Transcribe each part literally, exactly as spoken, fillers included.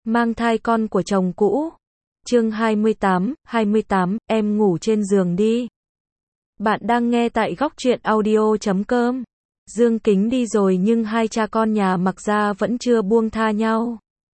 Mang thai con của chồng cũ. Chương hai mươi tám, hai mươi tám, em ngủ trên giường đi. Bạn đang nghe tại góc truyện audio chấm com. Dương Kính đi rồi nhưng hai cha con nhà Mạc gia vẫn chưa buông tha nhau.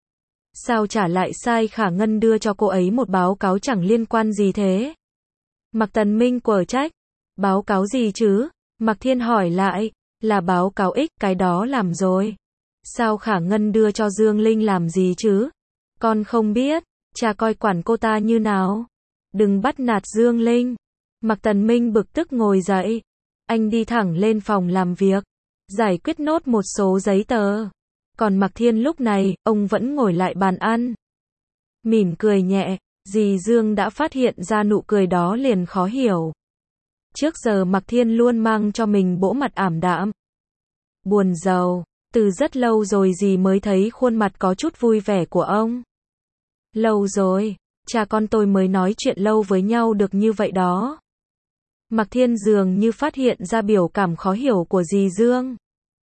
Sao trả lại sai Khả Ngân đưa cho cô ấy một báo cáo chẳng liên quan gì thế? Mạc Tần Minh quở trách. Báo cáo gì chứ? Mạc Thiên hỏi lại. Là báo cáo ích, cái đó làm rồi. Sao Khả Ngân đưa cho Dương Linh làm gì chứ? Con không biết, cha coi quản cô ta như nào. Đừng bắt nạt Dương Linh. Mạc Tần Minh bực tức ngồi dậy. Anh đi thẳng lên phòng làm việc, giải quyết nốt một số giấy tờ. Còn Mạc Thiên lúc này, ông vẫn ngồi lại bàn ăn. Mỉm cười nhẹ, dì Dương đã phát hiện ra nụ cười đó liền khó hiểu. Trước giờ Mạc Thiên luôn mang cho mình bộ mặt ảm đạm, buồn rầu. Từ rất lâu rồi dì mới thấy khuôn mặt có chút vui vẻ của ông. Lâu rồi, cha con tôi mới nói chuyện lâu với nhau được như vậy đó. Mạc Thiên dường như phát hiện ra biểu cảm khó hiểu của dì Dương.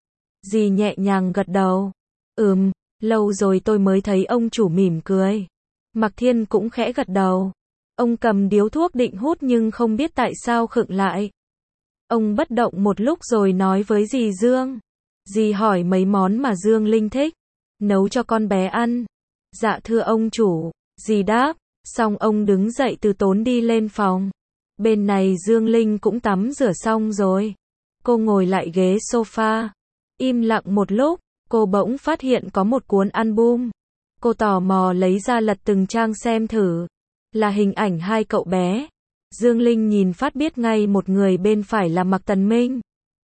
Dì nhẹ nhàng gật đầu. Ừm, lâu rồi tôi mới thấy ông chủ mỉm cười. Mạc Thiên cũng khẽ gật đầu. Ông cầm điếu thuốc định hút nhưng không biết tại sao khựng lại. Ông bất động một lúc rồi nói với dì Dương. Dì hỏi mấy món mà Dương Linh thích. Nấu cho con bé ăn. Dạ thưa ông chủ, dì đáp. Xong ông đứng dậy từ tốn đi lên phòng. Bên này Dương Linh cũng tắm rửa xong rồi. Cô ngồi lại ghế sofa. Im lặng một lúc, cô bỗng phát hiện có một cuốn album. Cô tò mò lấy ra lật từng trang xem thử. Là hình ảnh hai cậu bé. Dương Linh nhìn phát biết ngay một người bên phải là Mạc Tần Minh.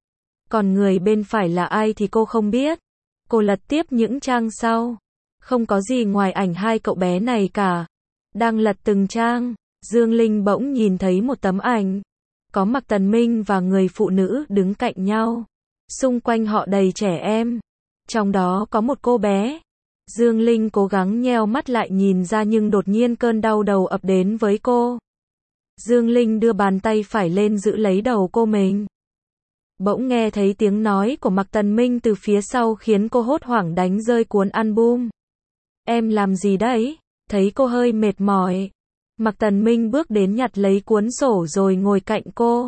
Còn người bên phải là ai thì cô không biết. Cô lật tiếp những trang sau. Không có gì ngoài ảnh hai cậu bé này cả. Đang lật từng trang, Dương Linh bỗng nhìn thấy một tấm ảnh. Có Mạc Tần Minh và người phụ nữ đứng cạnh nhau. Xung quanh họ đầy trẻ em. Trong đó có một cô bé. Dương Linh cố gắng nheo mắt lại nhìn ra nhưng đột nhiên cơn đau đầu ập đến với cô. Dương Linh đưa bàn tay phải lên giữ lấy đầu cô mình. Bỗng nghe thấy tiếng nói của Mạc Tần Minh từ phía sau khiến cô hốt hoảng đánh rơi cuốn album. Em làm gì đấy? Thấy cô hơi mệt mỏi. Mạc Tần Minh bước đến nhặt lấy cuốn sổ rồi ngồi cạnh cô.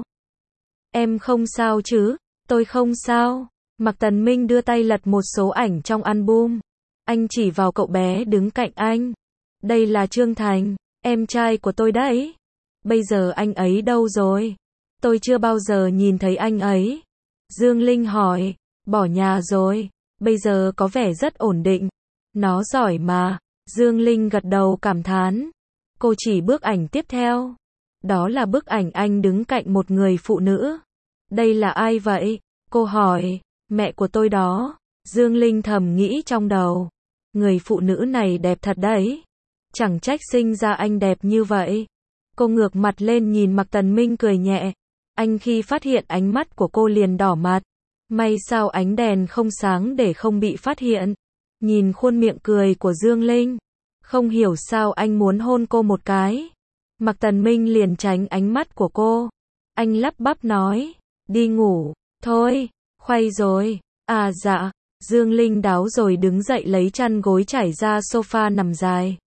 Em không sao chứ? Tôi không sao. Mạc Tần Minh đưa tay lật một số ảnh trong album. Anh chỉ vào cậu bé đứng cạnh anh. Đây là Trương Thành, em trai của tôi đấy. Bây giờ anh ấy đâu rồi? Tôi chưa bao giờ nhìn thấy anh ấy. Dương Linh hỏi. Bỏ nhà rồi. Bây giờ có vẻ rất ổn định. Nó giỏi mà. Dương Linh gật đầu cảm thán. Cô chỉ bức ảnh tiếp theo. Đó là bức ảnh anh đứng cạnh một người phụ nữ. Đây là ai vậy? Cô hỏi. Mẹ của tôi đó. Dương Linh thầm nghĩ trong đầu. Người phụ nữ này đẹp thật đấy. Chẳng trách sinh ra anh đẹp như vậy. Cô ngược mặt lên nhìn Mạc Tần Minh cười nhẹ. Anh khi phát hiện ánh mắt của cô liền đỏ mặt. May sao ánh đèn không sáng để không bị phát hiện. Nhìn khuôn miệng cười của Dương Linh. Không hiểu sao anh muốn hôn cô một cái. Mạc Tần Minh liền tránh ánh mắt của cô. Anh lắp bắp nói. Đi ngủ. Thôi. Khuây rồi. À dạ. Dương Linh đáo rồi đứng dậy lấy chăn gối trải ra sofa nằm dài.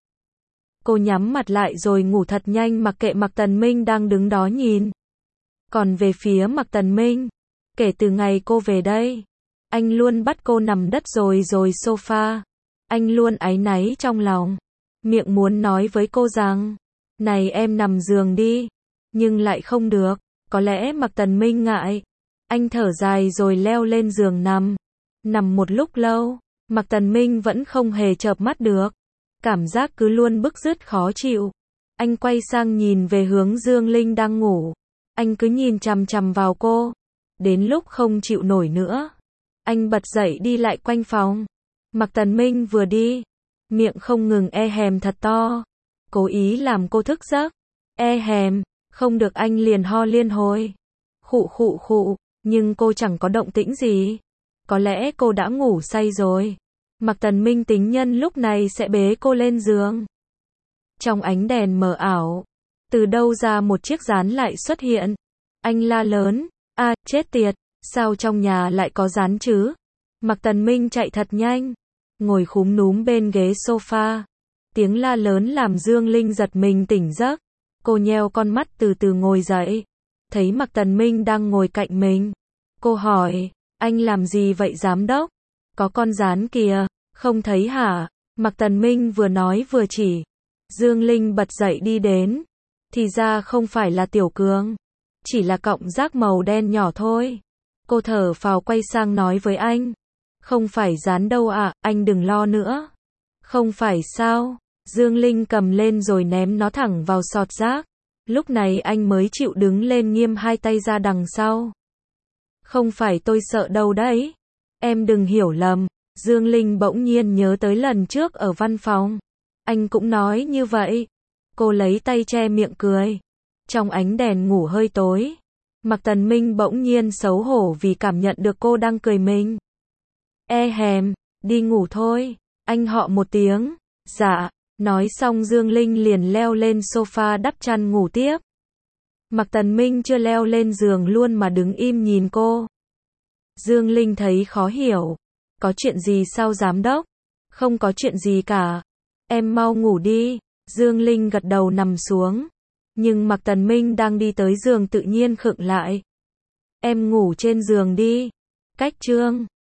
Cô nhắm mặt lại rồi ngủ thật nhanh mặc kệ Mạc Tần Minh đang đứng đó nhìn. Còn về phía Mạc Tần Minh, kể từ ngày cô về đây, anh luôn bắt cô nằm đất rồi rồi sofa. Anh luôn áy náy trong lòng. Miệng muốn nói với cô rằng, này em nằm giường đi. Nhưng lại không được. Có lẽ Mạc Tần Minh ngại. Anh thở dài rồi leo lên giường nằm. Nằm một lúc lâu, Mạc Tần Minh vẫn không hề chợp mắt được. Cảm giác cứ luôn bứt rứt khó chịu. Anh quay sang nhìn về hướng Dương Linh đang ngủ. Anh cứ nhìn chằm chằm vào cô. Đến lúc không chịu nổi nữa, anh bật dậy đi lại quanh phòng. Mạc Tần Minh vừa đi, miệng không ngừng e hèm thật to. Cố ý làm cô thức giấc. E hèm, không được anh liền ho liên hồi. Khụ khụ khụ, nhưng cô chẳng có động tĩnh gì. Có lẽ cô đã ngủ say rồi. Mạc Tần Minh tính nhân lúc này sẽ bế cô lên giường. Trong ánh đèn mờ ảo, từ đâu ra một chiếc gián lại xuất hiện. Anh la lớn. A, chết tiệt, sao trong nhà lại có gián chứ? Mạc Tần Minh chạy thật nhanh, ngồi khúm núm bên ghế sofa. Tiếng la lớn làm Dương Linh giật mình tỉnh giấc. Cô nheo con mắt từ từ ngồi dậy. Thấy Mạc Tần Minh đang ngồi cạnh mình. Cô hỏi, anh làm gì vậy giám đốc? Có con gián kìa, không thấy hả? Mạc Tần Minh vừa nói vừa chỉ. Dương Linh bật dậy đi đến. Thì ra không phải là Tiểu Cường. Chỉ là cọng rác màu đen nhỏ thôi. Cô thở phào quay sang nói với anh. Không phải gián đâu ạ, à, anh đừng lo nữa. Không phải sao? Dương Linh cầm lên rồi ném nó thẳng vào sọt rác. Lúc này anh mới chịu đứng lên nghiêm hai tay ra đằng sau. Không phải tôi sợ đâu đấy. Em đừng hiểu lầm. Dương Linh bỗng nhiên nhớ tới lần trước ở văn phòng. Anh cũng nói như vậy. Cô lấy tay che miệng cười. Trong ánh đèn ngủ hơi tối, Mạc Tần Minh bỗng nhiên xấu hổ vì cảm nhận được cô đang cười mình. E hèm, đi ngủ thôi. Anh họ một tiếng. Dạ. Nói xong Dương Linh liền leo lên sofa đắp chăn ngủ tiếp. Mạc Tần Minh chưa leo lên giường luôn mà đứng im nhìn cô. Dương Linh thấy khó hiểu. Có chuyện gì sao giám đốc? Không có chuyện gì cả. Em mau ngủ đi. Dương Linh gật đầu nằm xuống. Nhưng Mạc Tần Minh đang đi tới giường tự nhiên khựng lại. Em ngủ trên giường đi. Cách chương